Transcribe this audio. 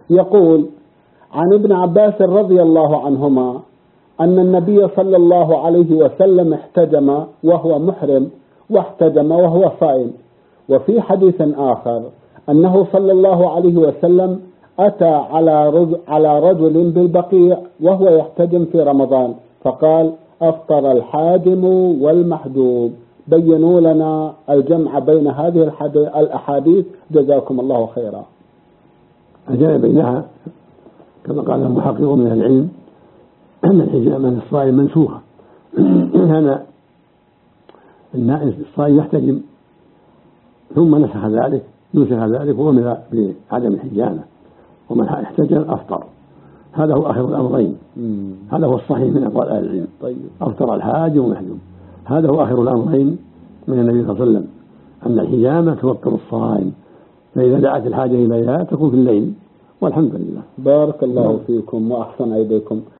يقول: عن ابن عباس رضي الله عنهما أن النبي صلى الله عليه وسلم احتجم وهو محرم واحتجم وهو صائم. وفي حديث آخر أنه صلى الله عليه وسلم أتى على رجل بالبقيع وهو يحتجم في رمضان فقال: أفطر الحاجم والمحجوم. بينوا لنا الجمع بين هذه الأحاديث جزاكم الله خيرا. الجمع بينها كما قال المحققون من العلم أن الحجامة الصائم منسوخة. كان الصائم يحتجم ثم نسخ ذلك وأمر بعدم الحجامة، ومن احتجم أفطر. هذا هو آخر الأمرين. هذا هو الصحيح من أقوال أهل العلم. أفطر الحاجم والمحجوم، هذا هو آخر الأمرين من النبي صلى الله عليه وسلم، أن الحجامة توقر الصائم، فإذا دعت الحاجة إليها تكون في الليل، والحمد لله. بارك الله فيكم وأحسن إليكم.